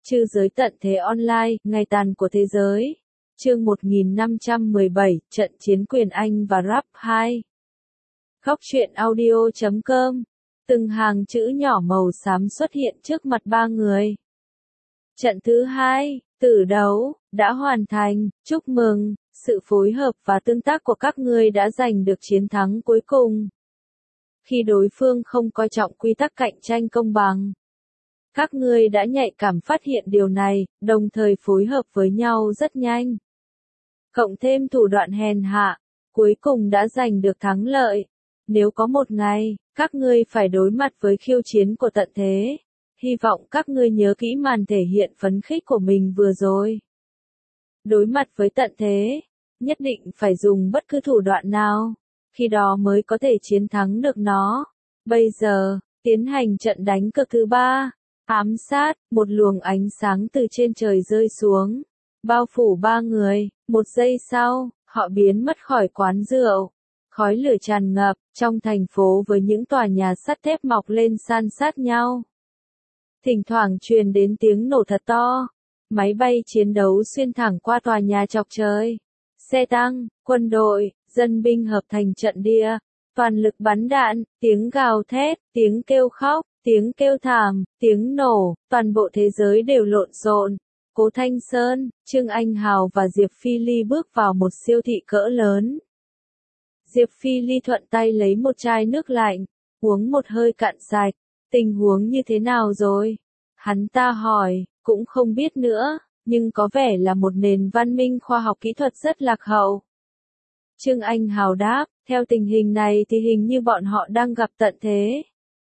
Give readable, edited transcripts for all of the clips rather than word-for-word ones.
Trư giới tận thế online, ngày tàn của thế giới. Chương 1517, trận chiến quyền Anh và Rap 2. Góc truyện audio.com. Từng hàng chữ nhỏ màu xám xuất hiện trước mặt ba người. Trận thứ 2, tử đấu, đã hoàn thành, chúc mừng, sự phối hợp và tương tác của các ngươi đã giành được chiến thắng cuối cùng. Khi đối phương không coi trọng quy tắc cạnh tranh công bằng, các ngươi đã nhạy cảm phát hiện điều này, đồng thời phối hợp với nhau rất nhanh. Cộng thêm thủ đoạn hèn hạ, cuối cùng đã giành được thắng lợi. Nếu có một ngày, các ngươi phải đối mặt với khiêu chiến của tận thế, hy vọng các ngươi nhớ kỹ màn thể hiện phấn khích của mình vừa rồi. Đối mặt với tận thế, nhất định phải dùng bất cứ thủ đoạn nào, khi đó mới có thể chiến thắng được nó. Bây giờ, tiến hành trận đánh cực thứ 3. Ám sát, một luồng ánh sáng từ trên trời rơi xuống, bao phủ ba người. Một giây sau, họ biến mất khỏi quán rượu. Khói lửa tràn ngập trong thành phố với những tòa nhà sắt thép mọc lên san sát nhau. Thỉnh thoảng truyền đến tiếng nổ thật to. Máy bay chiến đấu xuyên thẳng qua tòa nhà chọc trời. Xe tăng, quân đội, dân binh hợp thành trận địa, toàn lực bắn đạn, tiếng gào thét, tiếng kêu khóc, tiếng kêu thảm, tiếng nổ, toàn bộ thế giới đều lộn xộn. Cố Thanh Sơn, Trương Anh Hào và Diệp Phi Ly bước vào một siêu thị cỡ lớn. Diệp Phi Ly thuận tay lấy một chai nước lạnh, uống một hơi cạn sạch. Tình huống như thế nào rồi? Hắn ta hỏi, cũng không biết nữa, nhưng có vẻ là một nền văn minh khoa học kỹ thuật rất lạc hậu. Trương Anh Hào đáp, theo tình hình này thì hình như bọn họ đang gặp tận thế.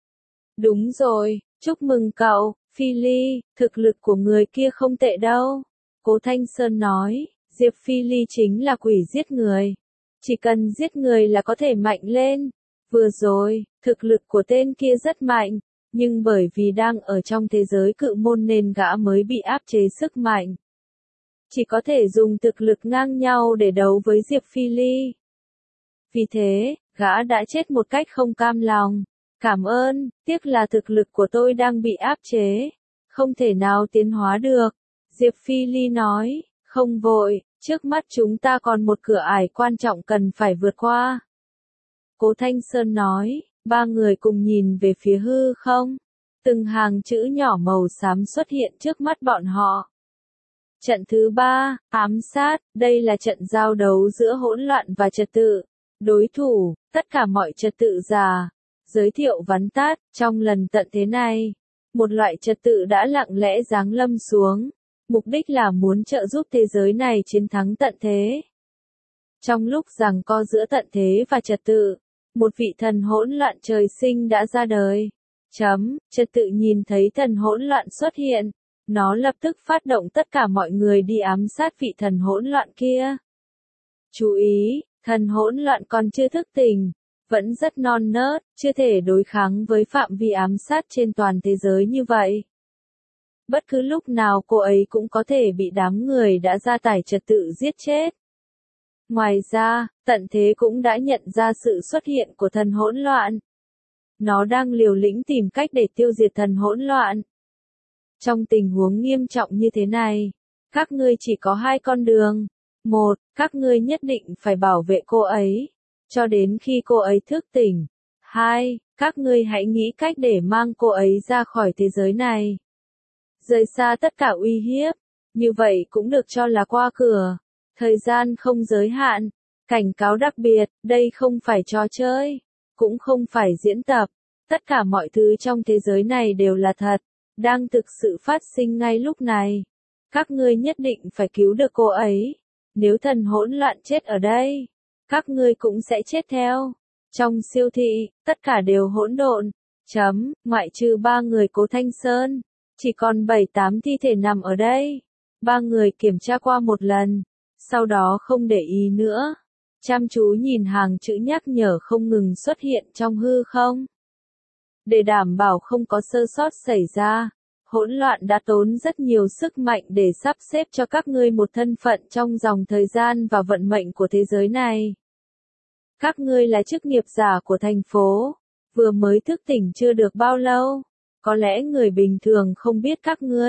Đúng rồi, chúc mừng cậu, Phi Ly, thực lực của người kia không tệ đâu. Cố Thanh Sơn nói, Diệp Phi Ly chính là quỷ giết người. Chỉ cần giết người là có thể mạnh lên. Vừa rồi, thực lực của tên kia rất mạnh, nhưng bởi vì đang ở trong thế giới cự môn nên gã mới bị áp chế sức mạnh. Chỉ có thể dùng thực lực ngang nhau để đấu với Diệp Phi Ly. Vì thế, gã đã chết một cách không cam lòng. Cảm ơn, tiếc là thực lực của tôi đang bị áp chế, không thể nào tiến hóa được. Diệp Phi Ly nói, không vội, trước mắt chúng ta còn một cửa ải quan trọng cần phải vượt qua. Cố Thanh Sơn nói, ba người cùng nhìn về phía hư không. Từng hàng chữ nhỏ màu xám xuất hiện trước mắt bọn họ. Trận thứ 3, ám sát, đây là trận giao đấu giữa hỗn loạn và trật tự. Đối thủ, tất cả mọi trật tự giả. Giới thiệu vắn tắt, trong lần tận thế này, một loại trật tự đã lặng lẽ giáng lâm xuống, mục đích là muốn trợ giúp thế giới này chiến thắng tận thế. Trong lúc giằng co giữa tận thế và trật tự, một vị thần hỗn loạn trời sinh đã ra đời. Trật tự nhìn thấy thần hỗn loạn xuất hiện, nó lập tức phát động tất cả mọi người đi ám sát vị thần hỗn loạn kia. Chú ý, thần hỗn loạn còn chưa thức tỉnh. Vẫn rất non nớt, chưa thể đối kháng với phạm vi ám sát trên toàn thế giới như vậy. Bất cứ lúc nào cô ấy cũng có thể bị đám người đã ra tải trật tự giết chết. Ngoài ra, tận thế cũng đã nhận ra sự xuất hiện của thần hỗn loạn. Nó đang liều lĩnh tìm cách để tiêu diệt thần hỗn loạn. Trong tình huống nghiêm trọng như thế này, các ngươi chỉ có hai con đường. Một, các ngươi nhất định phải bảo vệ cô ấy cho đến khi cô ấy thức tỉnh. 2. Các ngươi hãy nghĩ cách để mang cô ấy ra khỏi thế giới này. Rời xa tất cả uy hiếp. Như vậy cũng được cho là qua cửa. Thời gian không giới hạn. Cảnh cáo đặc biệt, đây không phải trò chơi. Cũng không phải diễn tập. Tất cả mọi thứ trong thế giới này đều là thật. Đang thực sự phát sinh ngay lúc này. Các ngươi nhất định phải cứu được cô ấy. Nếu thần hỗn loạn chết ở đây, các ngươi cũng sẽ chết theo. Trong siêu thị, tất cả đều hỗn độn. Ngoại trừ ba người Cố Thanh Sơn, chỉ còn 7-8 thi thể nằm ở đây. Ba người kiểm tra qua một lần, sau đó không để ý nữa. Chăm chú nhìn hàng chữ nhắc nhở không ngừng xuất hiện trong hư không. Để đảm bảo không có sơ sót xảy ra, hỗn loạn đã tốn rất nhiều sức mạnh để sắp xếp cho các ngươi một thân phận trong dòng thời gian và vận mệnh của thế giới này. Các ngươi là chức nghiệp giả của thành phố, vừa mới thức tỉnh chưa được bao lâu. Có lẽ người bình thường không biết các ngươi,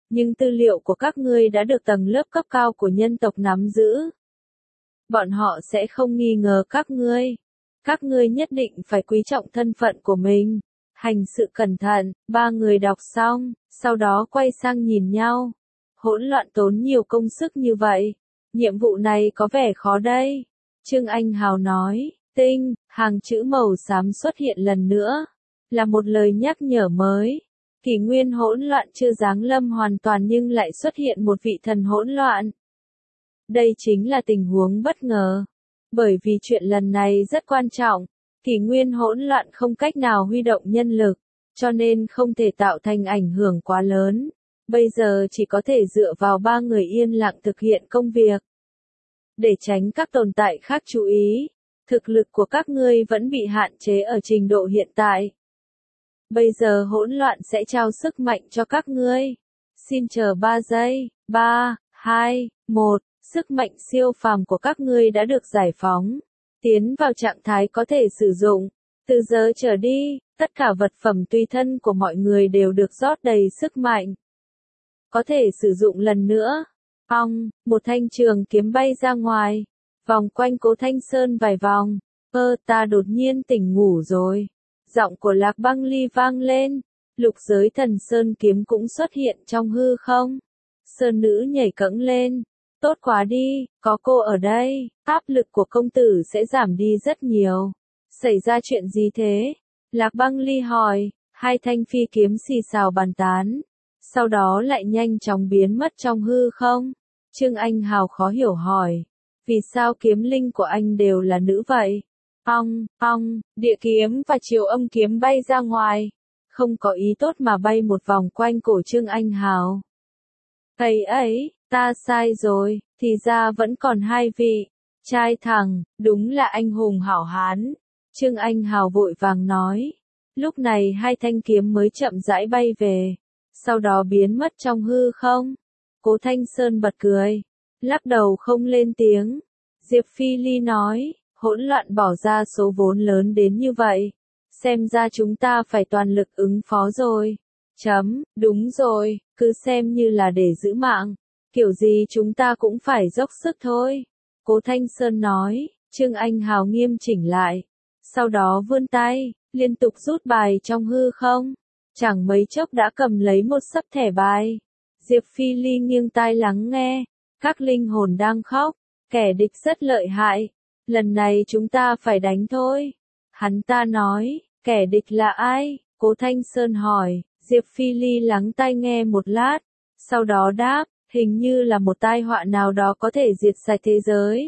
nhưng tư liệu của các ngươi đã được tầng lớp cấp cao của nhân tộc nắm giữ. Bọn họ sẽ không nghi ngờ các ngươi. Các ngươi nhất định phải quý trọng thân phận của mình. Hành sự cẩn thận, ba người đọc xong, sau đó quay sang nhìn nhau. Hỗn loạn tốn nhiều công sức như vậy. Nhiệm vụ này có vẻ khó đây. Trương Anh Hào nói, tinh, hàng chữ màu xám xuất hiện lần nữa. Là một lời nhắc nhở mới. Kỷ nguyên hỗn loạn chưa giáng lâm hoàn toàn nhưng lại xuất hiện một vị thần hỗn loạn. Đây chính là tình huống bất ngờ. Bởi vì chuyện lần này rất quan trọng, kỷ nguyên hỗn loạn không cách nào huy động nhân lực, cho nên không thể tạo thành ảnh hưởng quá lớn. Bây giờ chỉ có thể dựa vào ba người yên lặng thực hiện công việc. Để tránh các tồn tại khác chú ý, thực lực của các ngươi vẫn bị hạn chế ở trình độ hiện tại. Bây giờ hỗn loạn sẽ trao sức mạnh cho các ngươi. Xin chờ 3 giây, 3, 2, 1, sức mạnh siêu phàm của các ngươi đã được giải phóng. Tiến vào trạng thái có thể sử dụng. Từ giờ trở đi, tất cả vật phẩm tùy thân của mọi người đều được rót đầy sức mạnh. Có thể sử dụng lần nữa. Một thanh trường kiếm bay ra ngoài. Vòng quanh Cố Thanh Sơn vài vòng. Ta đột nhiên tỉnh ngủ rồi. Giọng của Lạc Băng Ly vang lên. Lục giới thần Sơn kiếm cũng xuất hiện trong hư không. Sơn nữ nhảy cẫng lên. Tốt quá đi, có cô ở đây, áp lực của công tử sẽ giảm đi rất nhiều. Xảy ra chuyện gì thế? Lạc Băng Ly hỏi, hai thanh phi kiếm xì xào bàn tán. Sau đó lại nhanh chóng biến mất trong hư không? Trương Anh Hào khó hiểu hỏi. Vì sao kiếm linh của anh đều là nữ vậy? Địa kiếm và chiều âm kiếm bay ra ngoài. Không có ý tốt mà bay một vòng quanh cổ Trương Anh Hào. Ấy, ta sai rồi, thì ra vẫn còn hai vị. Trai thằng, đúng là anh hùng hảo hán. Trương Anh Hào vội vàng nói. Lúc này hai thanh kiếm mới chậm rãi bay về. Sau đó biến mất trong hư không. Cố Thanh Sơn bật cười. Lắc đầu không lên tiếng. Diệp Phi Ly nói. Hỗn loạn bỏ ra số vốn lớn đến như vậy. Xem ra chúng ta phải toàn lực ứng phó rồi. Đúng rồi, cứ xem như là để giữ mạng. Kiểu gì chúng ta cũng phải dốc sức thôi. Cố Thanh Sơn nói, Trương Anh Hào nghiêm chỉnh lại. Sau đó vươn tay, liên tục rút bài trong hư không. Chẳng mấy chốc đã cầm lấy một sấp thẻ bài. Diệp Phi Ly nghiêng tai lắng nghe. Các linh hồn đang khóc. Kẻ địch rất lợi hại. Lần này chúng ta phải đánh thôi. Hắn ta nói, kẻ địch là ai? Cố Thanh Sơn hỏi. Diệp Phi Ly lắng tai nghe một lát. Sau đó đáp. Hình như là một tai họa nào đó có thể diệt sạch thế giới.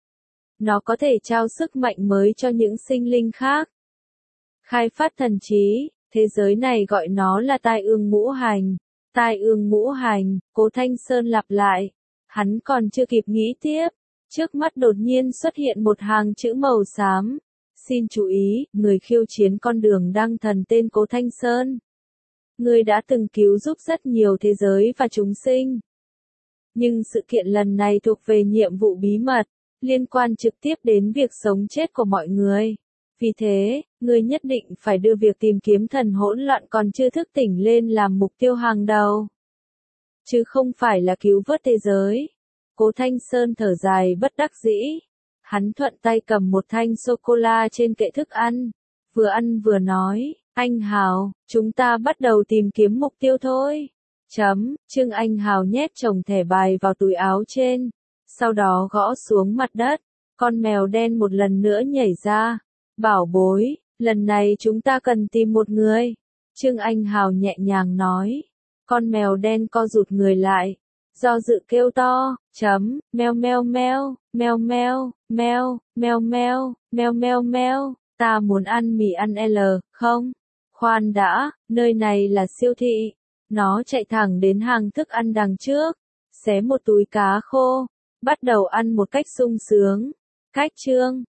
Nó có thể trao sức mạnh mới cho những sinh linh khác. Khai phát thần trí, thế giới này gọi nó là tai ương ngũ hành. Tai ương ngũ hành, Cố Thanh Sơn lặp lại. Hắn còn chưa kịp nghĩ tiếp. Trước mắt đột nhiên xuất hiện một hàng chữ màu xám. Xin chú ý, người khiêu chiến con đường đăng thần tên Cố Thanh Sơn. Người đã từng cứu giúp rất nhiều thế giới và chúng sinh. Nhưng sự kiện lần này thuộc về nhiệm vụ bí mật, liên quan trực tiếp đến việc sống chết của mọi người. Vì thế, người nhất định phải đưa việc tìm kiếm thần hỗn loạn còn chưa thức tỉnh lên làm mục tiêu hàng đầu. Chứ không phải là cứu vớt thế giới. Cố Thanh Sơn thở dài bất đắc dĩ. Hắn thuận tay cầm một thanh sô-cô-la trên kệ thức ăn. Vừa ăn vừa nói, anh Hào, chúng ta bắt đầu tìm kiếm mục tiêu thôi. Trương Anh Hào nhét chồng thẻ bài vào túi áo trên. Sau đó gõ xuống mặt đất. Con mèo đen một lần nữa nhảy ra. Bảo bối, lần này chúng ta cần tìm một người. Trương Anh Hào nhẹ nhàng nói. Con mèo đen co rụt người lại. Do dự kêu to. Meo meo meo, meo meo, meo, meo meo, meo meo meo. Ta muốn ăn mì ăn L, không? Khoan đã, nơi này là siêu thị. Nó chạy thẳng đến hàng thức ăn đằng trước, xé một túi cá khô, bắt đầu ăn một cách sung sướng. Cách chương